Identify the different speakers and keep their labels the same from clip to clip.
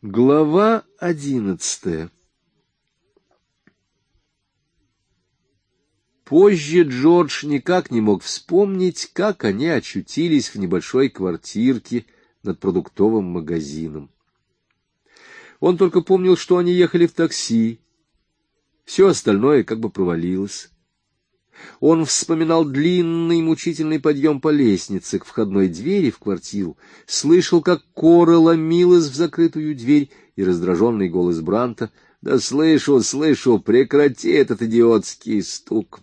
Speaker 1: Глава 11. Позже Джордж никак не мог вспомнить, как они очутились в небольшой квартирке над продуктовым магазином. Он только помнил, что они ехали в такси. Все остальное как бы провалилось. Он вспоминал длинный мучительный подъем по лестнице к входной двери в квартиру, слышал, как Кора ломилась в закрытую дверь, и раздраженный голос Бранта: «Да слышу, слышу, прекрати этот идиотский стук».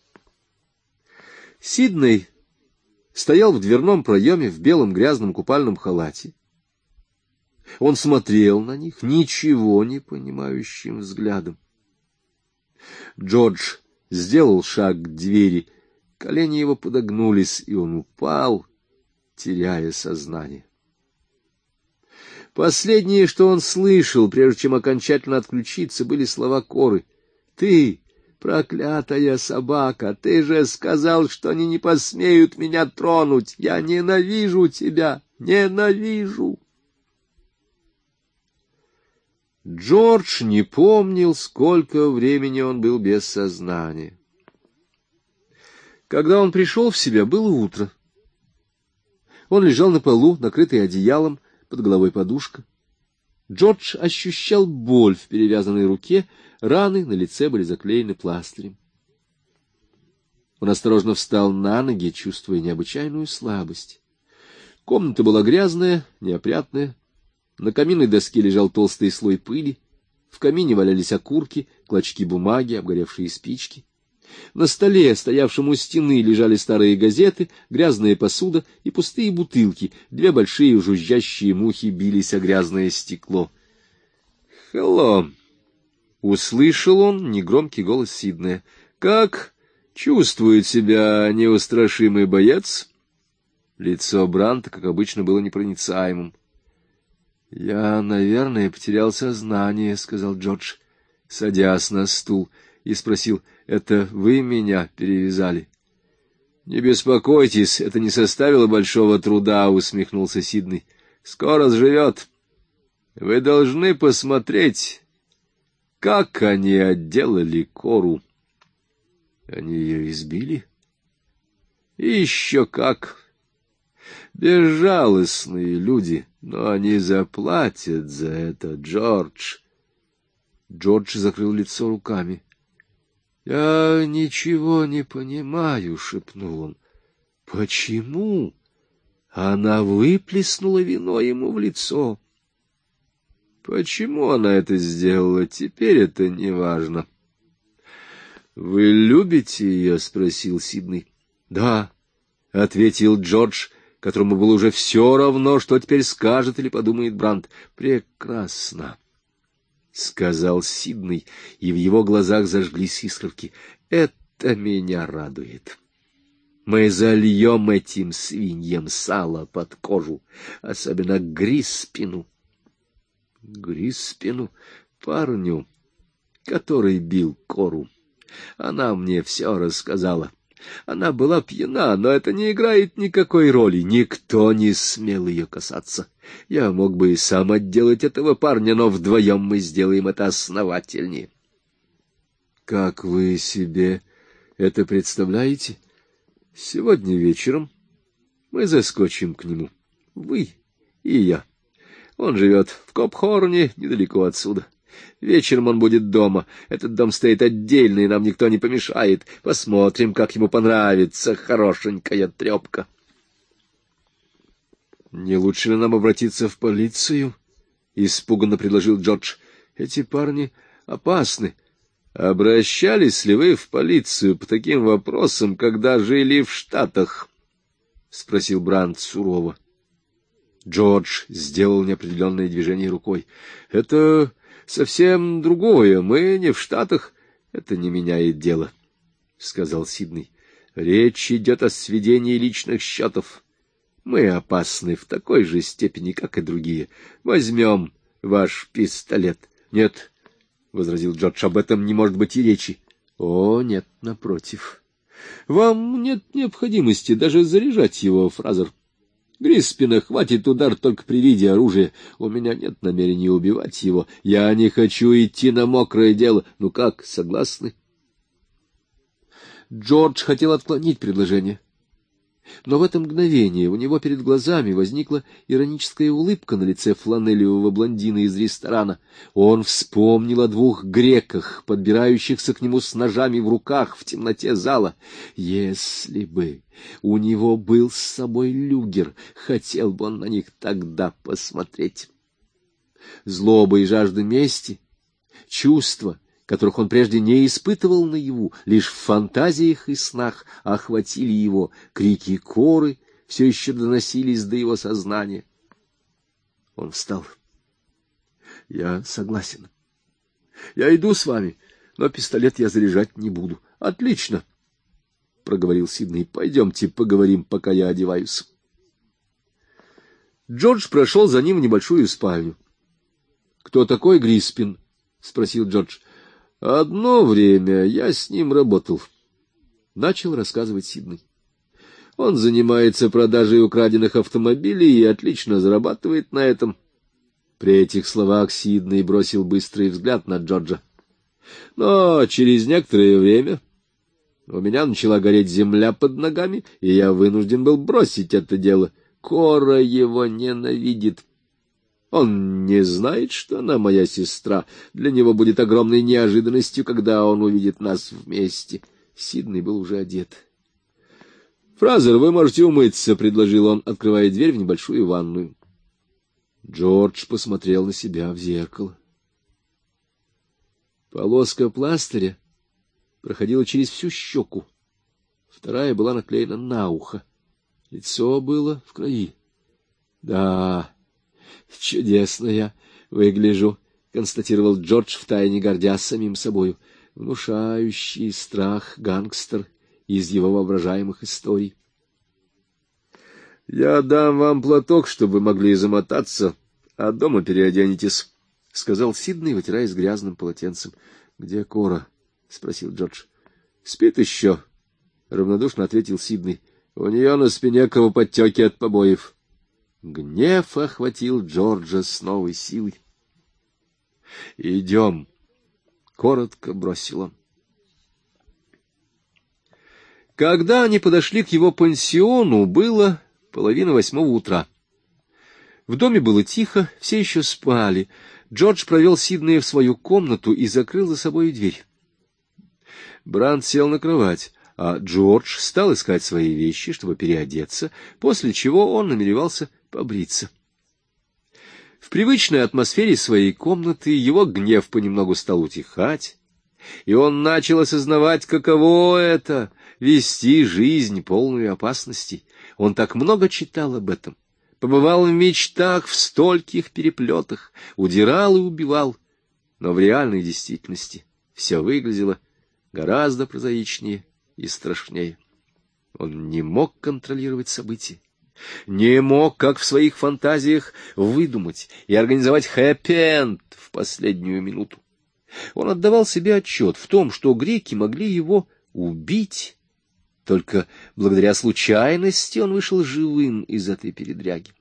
Speaker 1: Сидней стоял в дверном проеме в белом грязном купальном халате. Он смотрел на них ничего не понимающим взглядом. Джордж сделал шаг к двери, колени его подогнулись, и он упал, теряя сознание. Последнее, что он слышал, прежде чем окончательно отключиться, были слова Коры: «Ты, проклятая собака, ты же сказал, что они не посмеют меня тронуть! Я ненавижу тебя, ненавижу!» Джордж не помнил, сколько времени он был без сознания. Когда он пришел в себя, было утро. Он лежал на полу, накрытый одеялом, под головой подушка. Джордж ощущал боль в перевязанной руке, раны на лице были заклеены пластырем. Он осторожно встал на ноги, чувствуя необычайную слабость. Комната была грязная, неопрятная. На каминной доске лежал толстый слой пыли, в камине валялись окурки, клочки бумаги, обгоревшие спички. На столе, стоявшем у стены, лежали старые газеты, грязная посуда и пустые бутылки. Две большие жужжащие мухи бились о грязное стекло. «Хелло!» — услышал он негромкий голос Сиднея. «Как чувствует себя неустрашимый боец?» Лицо Бранта, как обычно, было непроницаемым. «Я, наверное, потерял сознание», — сказал Джордж, садясь на стул, и спросил: «Это вы меня перевязали?» «Не беспокойтесь, это не составило большого труда», — усмехнулся Сидней. «Скоро сживет. Вы должны посмотреть, как они отделали Кору». «Они ее избили?» «Еще как! Безжалостные люди, но они заплатят за это, Джордж». Джордж закрыл лицо руками. «Я ничего не понимаю», — шепнул он. «Почему?» Она выплеснула вино ему в лицо. «Почему она это сделала, теперь это не важно». «Вы любите ее?» — спросил Сидней. «Да», — ответил Джордж, которому было уже все равно, что теперь скажет или подумает Брант. «Прекрасно», — сказал Сидней, и в его глазах зажглись искорки. «Это меня радует. Мы зальем этим свиньям сало под кожу, особенно Гриспину». Гриспину, парню, который бил Кору. Она мне все рассказала. Она была пьяна, но это не играет никакой роли. Никто не смел ее касаться. Я мог бы и сам отделать этого парня, но вдвоем мы сделаем это основательнее. Как вы себе это представляете? Сегодня вечером мы заскочим к нему. Вы и я. Он живет в Копхорне, недалеко отсюда. Вечером он будет дома. Этот дом стоит отдельно, и нам никто не помешает. Посмотрим, как ему понравится хорошенькая трепка. — Не лучше ли нам обратиться в полицию? — испуганно предложил Джордж. — Эти парни опасны. — Обращались ли вы в полицию по таким вопросам, когда жили в Штатах? — спросил Брант сурово. Джордж сделал неопределенное движение рукой. — Это совсем другое. Мы не в Штатах. Это не меняет дело, — сказал Сидней. — Речь идет о сведении личных счетов. Мы опасны в такой же степени, как и другие. Возьмем ваш пистолет. — Нет, — возразил Джордж, — об этом не может быть и речи. — О, нет, напротив. Вам нет необходимости даже заряжать его, Фразер. Гриспина хватит удар только при виде оружия. У меня нет намерения убивать его. Я не хочу идти на мокрое дело. Ну как, согласны? Джордж хотел отклонить предложение. Но в это мгновение у него перед глазами возникла ироническая улыбка на лице фланелевого блондина из ресторана. Он вспомнил о двух греках, подбирающихся к нему с ножами в руках в темноте зала. Если бы у него был с собой люгер, хотел бы он на них тогда посмотреть. Злоба и жажда мести, чувства, которых он прежде не испытывал наяву, лишь в фантазиях и снах охватили его. Крики Коры все еще доносились до его сознания. Он встал. — Я согласен. Я иду с вами, но пистолет я заряжать не буду. — Отлично, — проговорил Сидней. — Пойдемте поговорим, пока я одеваюсь. Джордж прошел за ним в небольшую спальню. — Кто такой Гриспин? — спросил Джордж. — Одно время я с ним работал, — начал рассказывать Сидней. Он занимается продажей украденных автомобилей и отлично зарабатывает на этом. При этих словах Сидней бросил быстрый взгляд на Джорджа. Но через некоторое время у меня начала гореть земля под ногами, и я вынужден был бросить это дело. Кора его ненавидит. Он не знает, что она моя сестра. Для него будет огромной неожиданностью, когда он увидит нас вместе. Сидней был уже одет. — Фразер, вы можете умыться, — предложил он, открывая дверь в небольшую ванную. Джордж посмотрел на себя в зеркало. Полоска пластыря проходила через всю щеку. Вторая была наклеена на ухо. Лицо было в крови. — Да... Чудесно я выгляжу, — констатировал Джордж, втайне гордясь самим собою. Внушающий страх гангстер из его воображаемых историй. — Я дам вам платок, чтобы вы могли замотаться, а дома переоденетесь, — сказал Сидней, вытираясь грязным полотенцем. — Где Кора? — спросил Джордж. — Спит еще, — равнодушно ответил Сидней. — У нее на спине кровоподтеки от побоев. Гнев охватил Джорджа с новой силой. — Идем, — коротко бросил он. Когда они подошли к его пансиону, было 7:30 утра. В доме было тихо, все еще спали. Джордж провел Сиднея в свою комнату и закрыл за собой дверь. Брандт сел на кровать, а Джордж стал искать свои вещи, чтобы переодеться, после чего он намеревался побриться. В привычной атмосфере своей комнаты его гнев понемногу стал утихать, и он начал осознавать, каково это — вести жизнь, полную опасностей. Он так много читал об этом, побывал в мечтах в стольких переплетах, удирал и убивал, но в реальной действительности все выглядело гораздо прозаичнее и страшнее. Он не мог контролировать события, не мог, как в своих фантазиях, выдумать и организовать хэппи-энд в последнюю минуту. Он отдавал себе отчет в том, что греки могли его убить. Только благодаря случайности он вышел живым из этой передряги.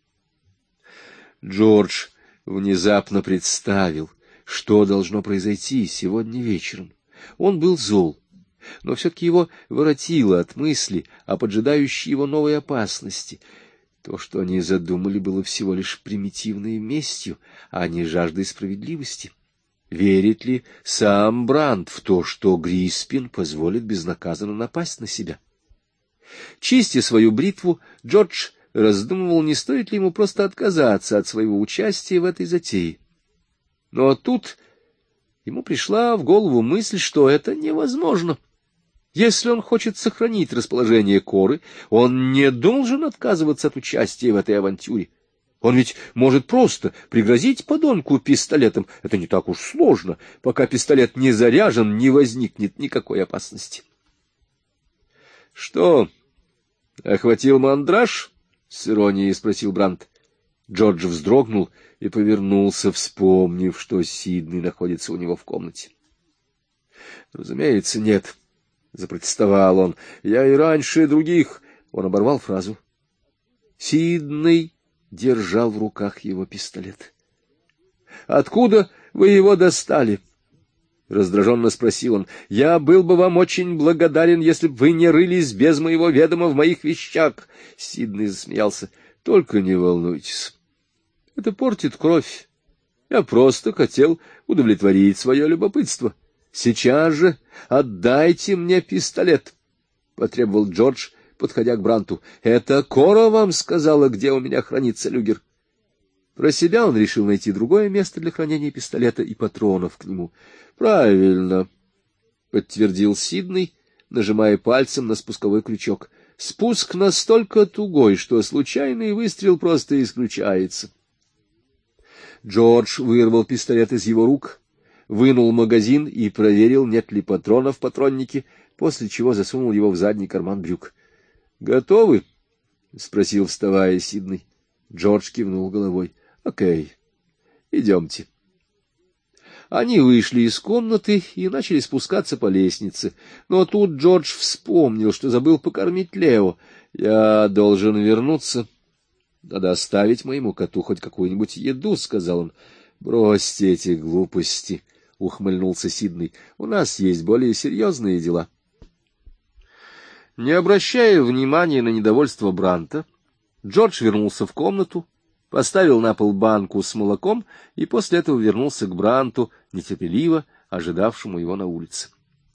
Speaker 1: Джордж внезапно представил, что должно произойти сегодня вечером. Он был зол, но все-таки его воротило от мысли о поджидающей его новой опасности. То, что они задумали, было всего лишь примитивной местью, а не жаждой справедливости. Верит ли сам Брандт в то, что Гриспин позволит безнаказанно напасть на себя? Чистя свою бритву, Джордж раздумывал, не стоит ли ему просто отказаться от своего участия в этой затее. Но тут ему пришла в голову мысль, что это невозможно. Если он хочет сохранить расположение Коры, он не должен отказываться от участия в этой авантюре. Он ведь может просто пригрозить подонку пистолетом. Это не так уж сложно. Пока пистолет не заряжен, не возникнет никакой опасности. — Что, охватил мандраж? — с иронией спросил Брандт. Джордж вздрогнул и повернулся, вспомнив, что Сидней находится у него в комнате. — Разумеется, нет, — запротестовал он. — Я и раньше других... Он оборвал фразу. Сидней держал в руках его пистолет. — Откуда вы его достали? — раздраженно спросил он. — Я был бы вам очень благодарен, если бы вы не рылись без моего ведома в моих вещах. Сидней засмеялся. — Только не волнуйтесь. Это портит кровь. Я просто хотел удовлетворить свое любопытство. Сейчас же отдайте мне пистолет, — потребовал Джордж, подходя к Бранту. — Это Кора вам сказала, где у меня хранится люгер. Про себя он решил найти другое место для хранения пистолета и патронов к нему. — Правильно, — подтвердил Сидней, нажимая пальцем на спусковой крючок. — Спуск настолько тугой, что случайный выстрел просто исключается. Джордж вырвал пистолет из его рук, вынул магазин и проверил, нет ли патронов в патроннике, после чего засунул его в задний карман брюк. — Готовы? — спросил, вставая, Сидней. Джордж кивнул головой. — Окей, идемте. Они вышли из комнаты и начали спускаться по лестнице. Но тут Джордж вспомнил, что забыл покормить Лео. — Я должен вернуться. Надо оставить моему коту хоть какую-нибудь еду, — сказал он. — Бросьте эти глупости, — ухмыльнулся Сидней. — У нас есть более серьезные дела. Не обращая внимания на недовольство Бранта, Джордж вернулся в комнату, поставил на пол банку с молоком и после этого вернулся к Бранту, нетерпеливо ожидавшему его на улице.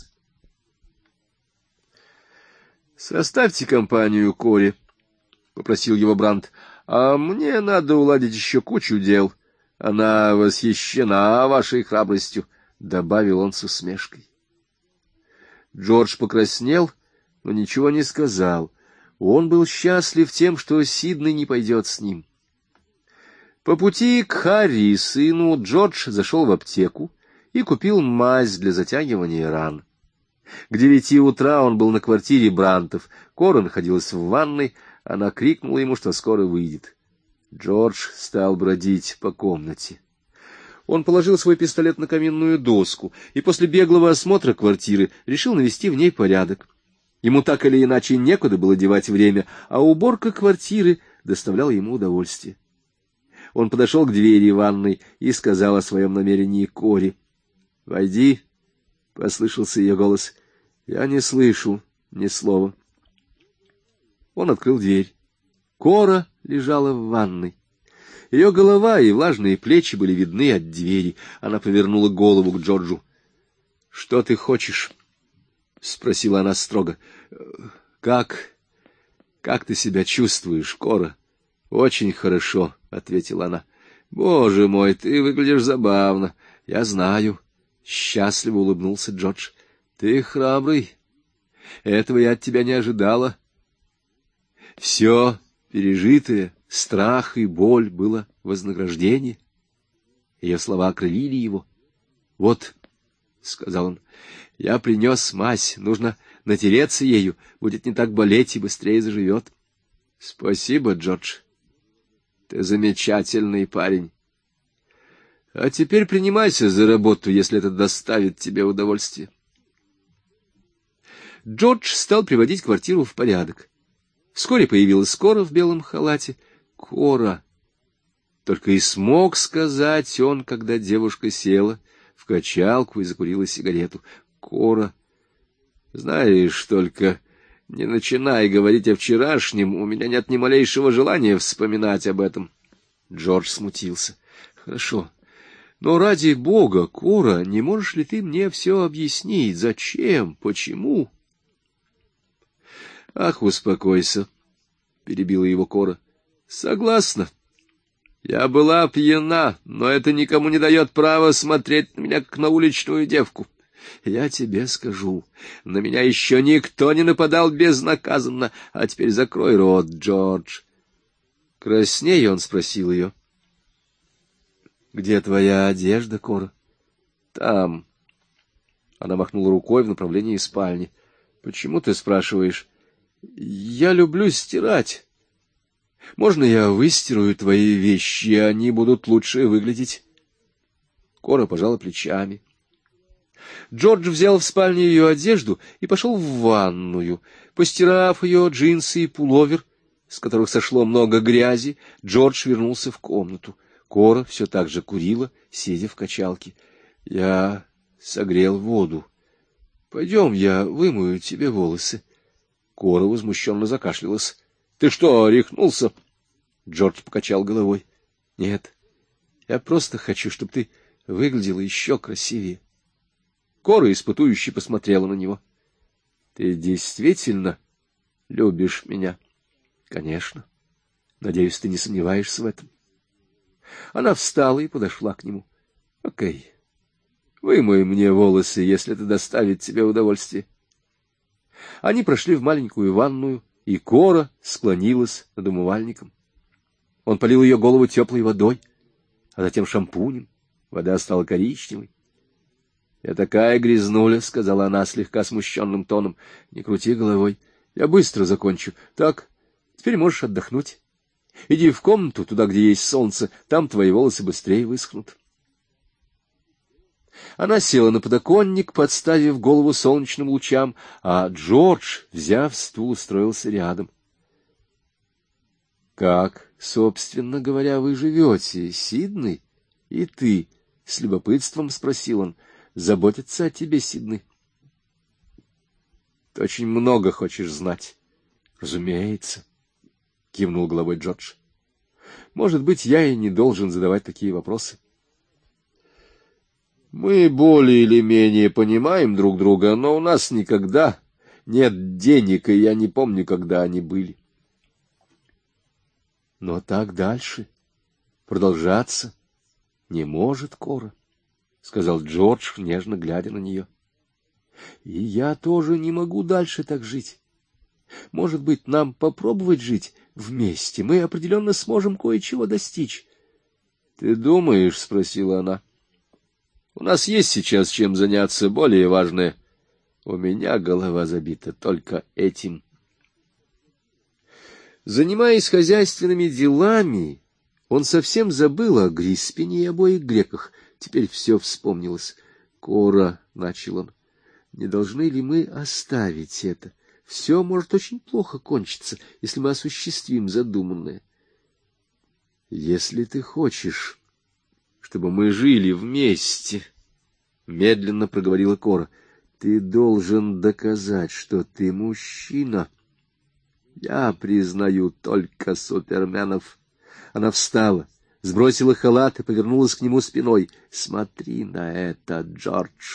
Speaker 1: — Составьте компанию Коре, — попросил его Брант. — А мне надо уладить еще кучу дел. Она восхищена вашей храбростью, — добавил он с усмешкой. Джордж покраснел, но ничего не сказал. Он был счастлив тем, что Сидней не пойдет с ним. По пути к Харри, сыну, Джордж зашел в аптеку и купил мазь для затягивания ран. К 9 утра он был на квартире Брантов. Кора находилась в ванной, она крикнула ему, что скоро выйдет. Джордж стал бродить по комнате. Он положил свой пистолет на каминную доску и после беглого осмотра квартиры решил навести в ней порядок. Ему так или иначе некуда было девать время, а уборка квартиры доставляла ему удовольствие. Он подошел к двери ванной и сказал о своем намерении Коре. — Войди, — послышался ее голос. — Я не слышу ни слова. Он открыл дверь. Кора лежала в ванной. Ее голова и влажные плечи были видны от двери. Она повернула голову к Джорджу. — Что ты хочешь? — спросила она строго. — Как ты себя чувствуешь, Кора? — Очень хорошо, — ответила она. — Боже мой, ты выглядишь забавно. — Я знаю. Счастливо улыбнулся Джордж. — Ты храбрый. Этого я от тебя не ожидала. Все пережитое, страх и боль, было вознаграждение. Ее слова окрылили его. — Вот, — сказал он, — я принес мазь, нужно натереться ею, будет не так болеть и быстрее заживет. — Спасибо, Джордж. Ты замечательный парень. А теперь принимайся за работу, если это доставит тебе удовольствие. Джордж стал приводить квартиру в порядок. Вскоре появилась Кора в белом халате. Кора. Только и смог сказать он, когда девушка села в качалку и закурила сигарету. Кора. Знаешь, только не начинай говорить о вчерашнем, у меня нет ни малейшего желания вспоминать об этом. Джордж смутился. Хорошо. Но ради бога, Кора, не можешь ли ты мне все объяснить? Зачем? Почему? Ах, успокойся, перебила его Кора. Согласна. Я была пьяна, но это никому не дает права смотреть на меня, как на уличную девку. Я тебе скажу, на меня еще никто не нападал безнаказанно, а теперь закрой рот, Джордж. Краснея, он спросил ее. — Где твоя одежда, Кора? — Там. Она махнула рукой в направлении спальни. — Почему ты спрашиваешь? — Я люблю стирать. Можно я выстираю твои вещи, и они будут лучше выглядеть? Кора пожала плечами. Джордж взял в спальне ее одежду и пошел в ванную. Постирав ее джинсы и пуловер, с которых сошло много грязи, Джордж вернулся в комнату. Кора все так же курила, сидя в качалке. — Я согрел воду. Пойдем, я вымою тебе волосы. Кора возмущенно закашлялась. — Ты что, рехнулся? Джордж покачал головой. — Нет, я просто хочу, чтобы ты выглядела еще красивее. Кора испытующе посмотрела на него. — Ты действительно любишь меня? — Конечно. Надеюсь, ты не сомневаешься в этом. Она встала и подошла к нему. — Окей. Вымой мне волосы, если это доставит тебе удовольствие. Они прошли в маленькую ванную, и Кора склонилась над умывальником. Он полил ее голову теплой водой, а затем шампунем. Вода стала коричневой. — Я такая грязнуля, — сказала она слегка смущенным тоном. — Не крути головой. Я быстро закончу. Так, теперь можешь отдохнуть. Иди в комнату, туда, где есть солнце, там твои волосы быстрее высохнут. Она села на подоконник, подставив голову солнечным лучам, а Джордж, взяв стул, устроился рядом. — Как, собственно говоря, вы живете, Сидней? И ты? — с любопытством спросил он. — Заботятся о тебе, Сидней? — Ты очень много хочешь знать. — Разумеется, — кивнул головой Джордж. — Может быть, я и не должен задавать такие вопросы. Мы более или менее понимаем друг друга, но у нас никогда нет денег, и я не помню, когда они были. Но так дальше продолжаться не может, Кора, — сказал Джордж, нежно глядя на нее. И я тоже не могу дальше так жить. Может быть, нам попробовать жить вместе? Мы определенно сможем кое-чего достичь. — Ты думаешь? — спросила она. — У нас есть сейчас чем заняться, более важное. У меня голова забита только этим. Занимаясь хозяйственными делами, он совсем забыл о Гриспине и обоих греках. Теперь все вспомнилось. — Кора, — начал он, — не должны ли мы оставить это? Все может очень плохо кончиться, если мы осуществим задуманное. — Если ты хочешь, чтобы мы жили вместе, — медленно проговорила Кора, — ты должен доказать, что ты мужчина. Я признаю только суперменов. Она встала, сбросила халат и повернулась к нему спиной. — Смотри на это, Джордж.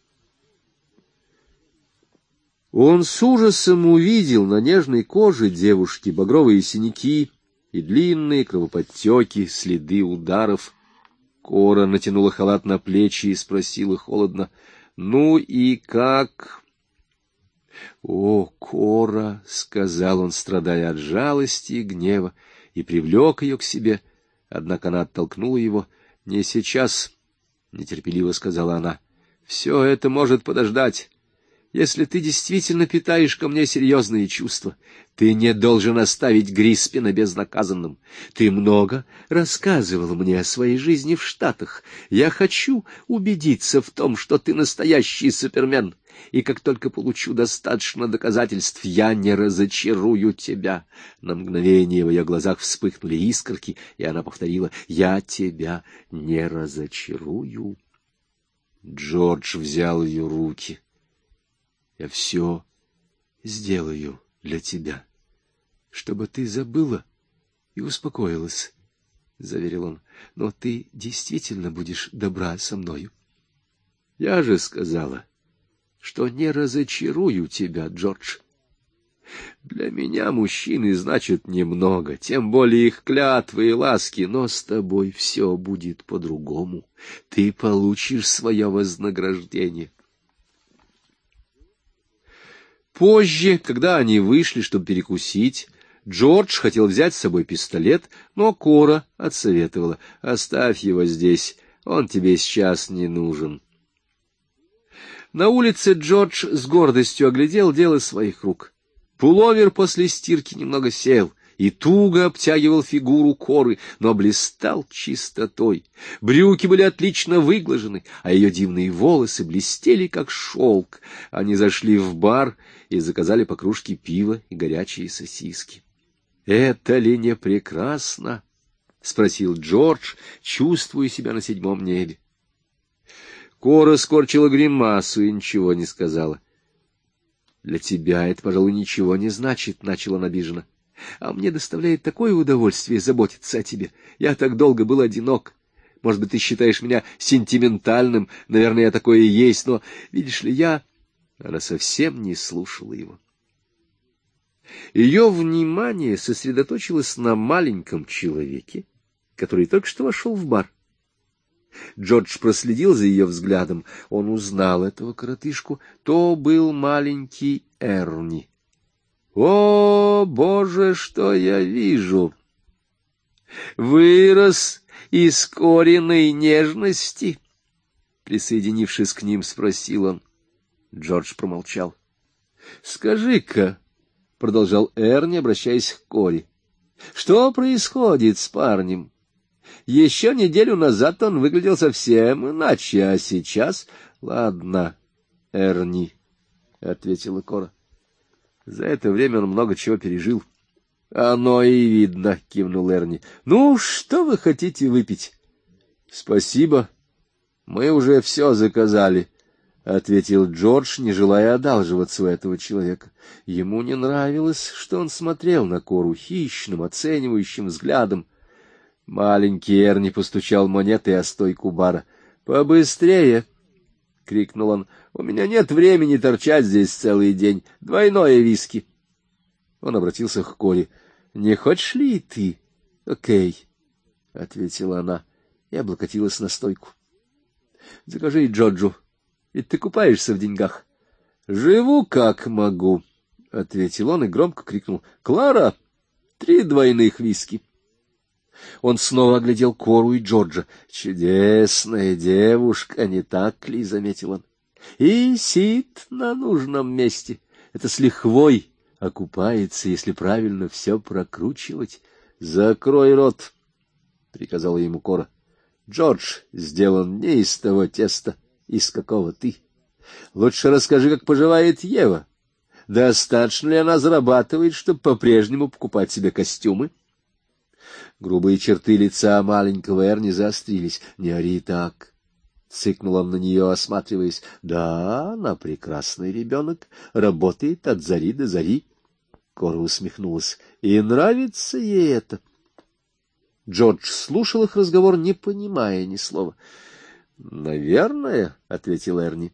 Speaker 1: Он с ужасом увидел на нежной коже девушки багровые синяки и длинные кровоподтеки, следы ударов. Кора натянула халат на плечи и спросила холодно: — Ну и как? — О, Кора, — сказал он, страдая от жалости и гнева, и привлек ее к себе. Однако она оттолкнула его. — Не сейчас, — нетерпеливо сказала она. — Все это может подождать. Если ты действительно питаешь ко мне серьезные чувства, ты не должен оставить Гриспина безнаказанным. Ты много рассказывал мне о своей жизни в Штатах. Я хочу убедиться в том, что ты настоящий супермен, и как только получу достаточно доказательств, я не разочарую тебя. На мгновение в ее глазах вспыхнули искорки, и она повторила: «Я тебя не разочарую». Джордж взял ее руки. «Я все сделаю для тебя, чтобы ты забыла и успокоилась», — заверил он. — Но ты действительно будешь добра со мною. — Я же сказала, что не разочарую тебя, Джордж. Для меня мужчины значат немного, тем более их клятвы и ласки, но с тобой все будет по-другому. Ты получишь свое вознаграждение. Позже, когда они вышли, чтобы перекусить, Джордж хотел взять с собой пистолет, но Кора отсоветовала: «Оставь его здесь, он тебе сейчас не нужен». На улице Джордж с гордостью оглядел дело своих рук. Пуловер после стирки немного сел и туго обтягивал фигуру Коры, но блистал чистотой. Брюки были отлично выглажены, а ее дивные волосы блестели, как шелк. Они зашли в бар и заказали по кружке пива и горячие сосиски. Это ли не прекрасно? — спросил Джордж, чувствуя себя на седьмом небе. Кора скорчила гримасу и ничего не сказала. — Для тебя это, пожалуй, ничего не значит, — начал он обиженно. — А мне доставляет такое удовольствие заботиться о тебе. Я так долго был одинок. Может быть, ты считаешь меня сентиментальным, наверное, я такое и есть, но, видишь ли, я... Она совсем не слушала его. Ее внимание сосредоточилось на маленьком человеке, который только что вошел в бар. Джордж проследил за ее взглядом. Он узнал этого коротышку. То был маленький Эрни. — О, Боже, что я вижу! Вырос из Кориной нежности? Присоединившись к ним, спросил он. Джордж промолчал. — Скажи-ка, — продолжал Эрни, обращаясь к Коре, — что происходит с парнем? Еще неделю назад он выглядел совсем иначе, а сейчас... — Ладно, Эрни, — ответила Кора. — За это время он много чего пережил. — Оно и видно, — кивнул Эрни. — Ну, что вы хотите выпить? — Спасибо. Мы уже все заказали, — ответил Джордж, не желая одалживаться у этого человека. Ему не нравилось, что он смотрел на Кору хищным, оценивающим взглядом. Маленький Эрни постучал монетой о стойку бара. — Побыстрее! — крикнул он. — У меня нет времени торчать здесь целый день. Двойное виски. Он обратился к Коре. — Не хочешь ли и ты? — Окей, — ответила она и облокотилась на стойку. — Закажи Джорджу. Ведь ты купаешься в деньгах. — Живу как могу, — ответил он и громко крикнул. — Клара, 3 двойных виски. Он снова оглядел Кору и Джорджа. — Чудесная девушка, не так ли? — заметил он. — И сидит на нужном месте. Это с лихвой окупается, если правильно все прокручивать. — Закрой рот, — приказала ему Кора. — Джордж сделан не из того теста, из какого ты. Лучше расскажи, как поживает Ева. Достаточно ли она зарабатывает, чтобы по-прежнему покупать себе костюмы? Грубые черты лица маленького Эрни заострились. — Не ори так, — цыкнул он на нее, осматриваясь. — Да, она прекрасный ребенок, работает от зари до зари. Кора усмехнулась. — И нравится ей это. Джордж слушал их разговор, не понимая ни слова. — Наверное, — ответил Эрни.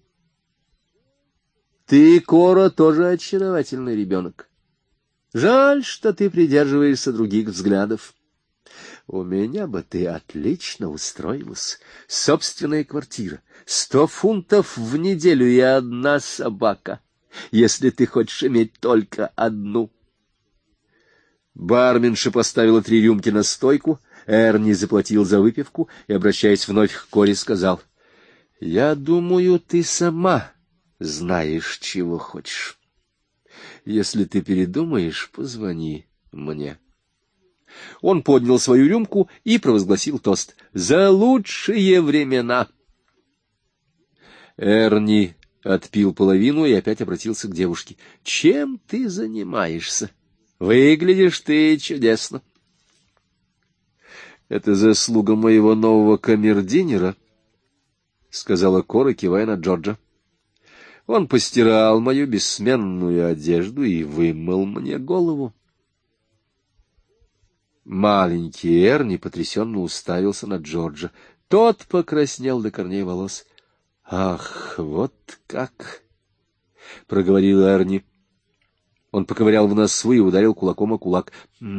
Speaker 1: — Ты, Кора, тоже очаровательный ребенок. Жаль, что ты придерживаешься других взглядов. У меня бы ты отлично устроилась. Собственная квартира, 100 фунтов в неделю и 1 собака, если ты хочешь иметь только одну. Барменша поставила 3 рюмки на стойку, Эрни заплатил за выпивку и, обращаясь вновь к Коре, сказал: — Я думаю, ты сама знаешь, чего хочешь. Если ты передумаешь, позвони мне. Он поднял свою рюмку и провозгласил тост: — За лучшие времена! Эрни отпил половину и опять обратился к девушке. — Чем ты занимаешься? Выглядишь ты чудесно. — Это заслуга моего нового камердинера, — сказала Кора, кивая на Джорджа. Он постирал мою бессменную одежду и вымыл мне голову. Маленький Эрни потрясенно уставился на Джорджа. Тот покраснел до корней волос. — Ах, вот как! — проговорил Эрни. Он поковырял в носу и ударил кулаком о кулак.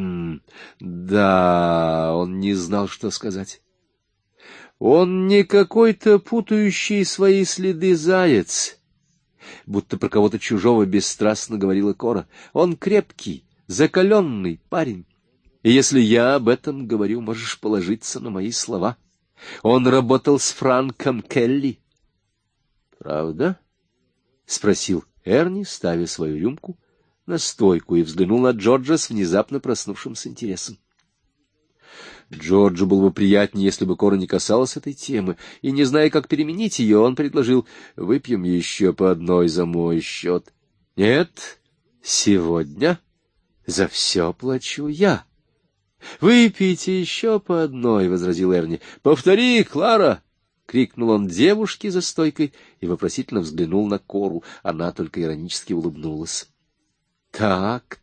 Speaker 1: Да, он не знал, что сказать. Он не какой-то путающий свои следы заяц, будто про кого-то чужого бесстрастно говорила Кора. Он крепкий, закаленный парень. И если я об этом говорю, можешь положиться на мои слова. Он работал с Франком Келли. — Правда? — спросил Эрни, ставя свою рюмку на стойку, и взглянул на Джорджа с внезапно проснувшимся интересом. Джорджу было бы приятнее, если бы Кора не касалась этой темы, и, не зная, как переменить ее, он предложил: — Выпьем еще по одной за мой счет. — Нет, сегодня? — За все плачу я. — Выпейте еще по одной, — возразил Эрни. — Повтори, Клара! — крикнул он девушке за стойкой и вопросительно взглянул на Кору. Она только иронически улыбнулась. — Так.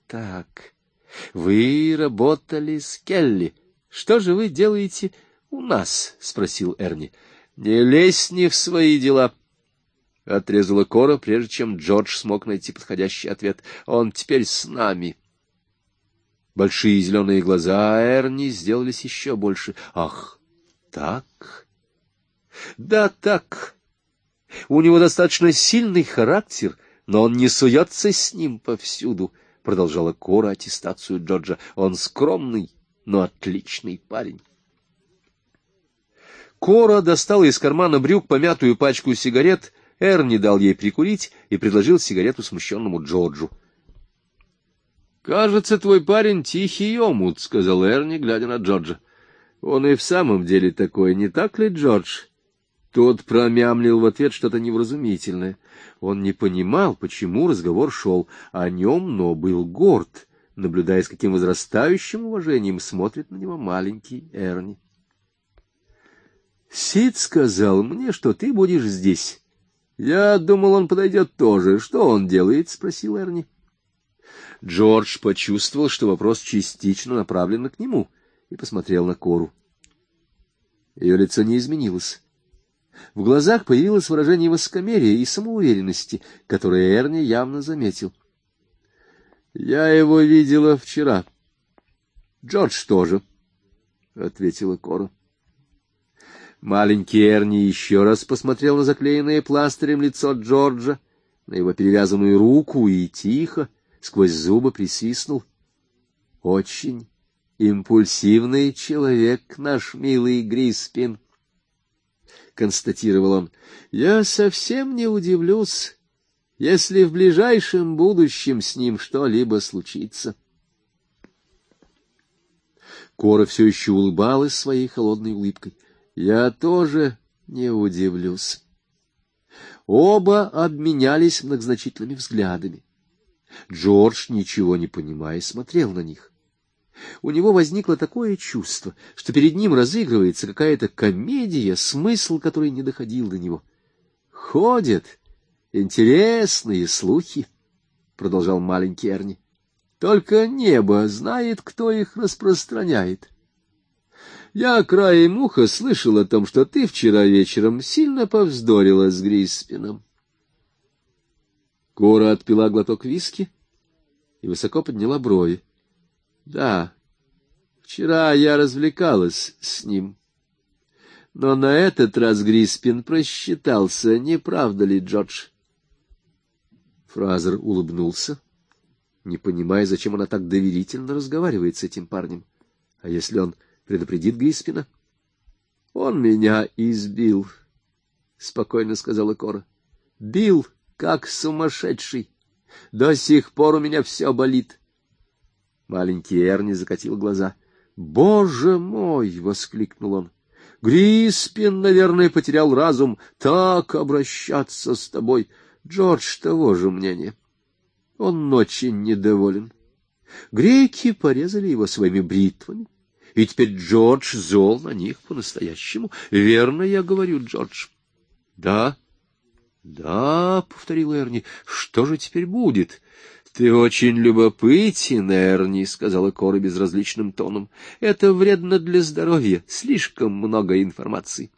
Speaker 1: Вы работали с Келли. Что же вы делаете у нас? — спросил Эрни. — Не лезь не в свои дела, — отрезала Кора, прежде чем Джордж смог найти подходящий ответ. — Он теперь с нами. Большие зеленые глаза Эрни сделались еще больше. — Ах, так? — Да, так. У него достаточно сильный характер, но он не суется с ним повсюду, — продолжала Кора аттестацию Джорджа. — Он скромный, но отличный парень. Кора достала из кармана брюк помятую пачку сигарет. Эрни дал ей прикурить и предложил сигарету смущенному Джорджу. — Кажется, твой парень тихий омут, — сказал Эрни, глядя на Джорджа. — Он и в самом деле такой, не так ли, Джордж? Тот промямлил в ответ что-то невразумительное. Он не понимал, почему разговор шел о нем, но был горд, наблюдая, с каким возрастающим уважением смотрит на него маленький Эрни. — Сид сказал мне, что ты будешь здесь. Я думал, он подойдет тоже. Что он делает? — спросил Эрни. Джордж почувствовал, что вопрос частично направлен к нему, и посмотрел на Кору. Ее лицо не изменилось. В глазах появилось выражение высокомерия и самоуверенности, которое Эрни явно заметил. — Я его видела вчера. — Джордж тоже, — ответила Кора. Маленький Эрни еще раз посмотрел на заклеенное пластырем лицо Джорджа, на его перевязанную руку и тихо, сквозь зубы присвистнул. — Очень импульсивный человек наш милый Гриспин, — констатировал он. — Я совсем не удивлюсь, если в ближайшем будущем с ним что-либо случится. Кора все еще улыбалась своей холодной улыбкой. — Я тоже не удивлюсь. Оба обменялись многозначительными взглядами. Джордж, ничего не понимая, смотрел на них. У него возникло такое чувство, что перед ним разыгрывается какая-то комедия, смысл которой не доходил до него. — Ходят интересные слухи, — продолжал маленький Эрни. — Только небо знает, кто их распространяет. Я краем уха слышал о том, что ты вчера вечером сильно повздорила с Гриспином. Кора отпила глоток виски и высоко подняла брови. — Да, вчера я развлекалась с ним. Но на этот раз Гриспин просчитался, не правда ли, Джордж? Фразер улыбнулся, не понимая, зачем она так доверительно разговаривает с этим парнем. А если он предупредит Гриспина? — Он меня избил, — спокойно сказала Кора. — Бил, как сумасшедший. До сих пор у меня все болит. Маленький Эрни закатил глаза. — Боже мой! — воскликнул он. — Гриспин, наверное, потерял разум. Так обращаться с тобой. Джордж того же мнения. Он очень недоволен. Греки порезали его своими бритвами, и теперь Джордж зол на них по-настоящему. Верно я говорю, Джордж? — Да. — Да, — повторил Эрни, — что же теперь будет? — Ты очень любопытен, Эрни, — сказала Кора безразличным тоном. — Это вредно для здоровья, слишком много информации.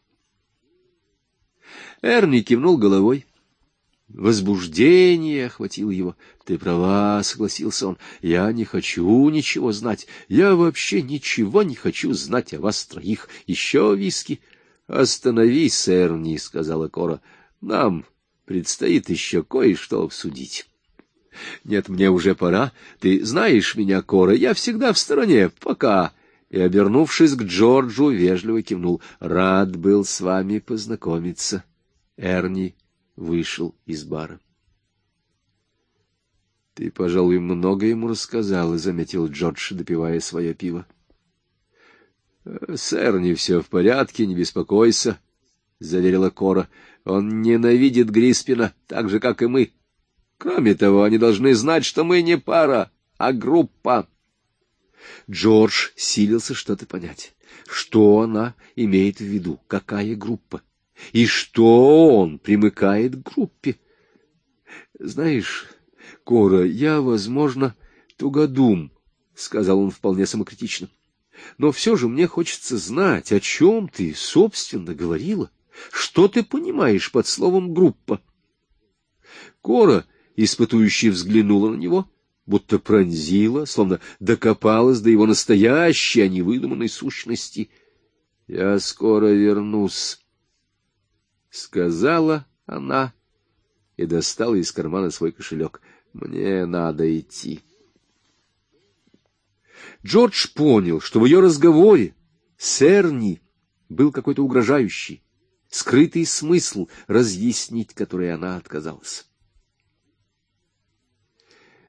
Speaker 1: Эрни кивнул головой. Возбуждение охватило его. — Ты права, — согласился он, — я не хочу ничего знать. Я вообще ничего не хочу знать о вас троих. Еще виски? — Остановись, Эрни, — сказала Кора. — Нам предстоит еще кое-что обсудить. — Нет, мне уже пора. Ты знаешь меня, Кора, я всегда в стороне. Пока. И, обернувшись к Джорджу, вежливо кивнул. — Рад был с вами познакомиться. Эрни вышел из бара. — Ты, пожалуй, много ему рассказал, — заметил Джордж, допивая свое пиво. — С Эрни все в порядке, не беспокойся, — заверила Кора. — Он ненавидит Гриспина, так же, как и мы. Кроме того, они должны знать, что мы не пара. а группа. Джордж силился что-то понять. Что она имеет в виду? Какая группа? И что он примыкает к группе? Знаешь, Кора, я, возможно, тугодум, — сказал он вполне самокритично. Но все же мне хочется знать, о чем ты, собственно, говорила. Что ты понимаешь под словом «группа»? Кора испытующе взглянула на него, будто пронзила, словно докопалась до его настоящей, а не выдуманной сущности. — Я скоро вернусь, — сказала она и достала из кармана свой кошелек. — Мне надо идти. Джордж понял, что в ее разговоре с Эрни был какой-то угрожающий, скрытый смысл, разъяснить который она отказалась.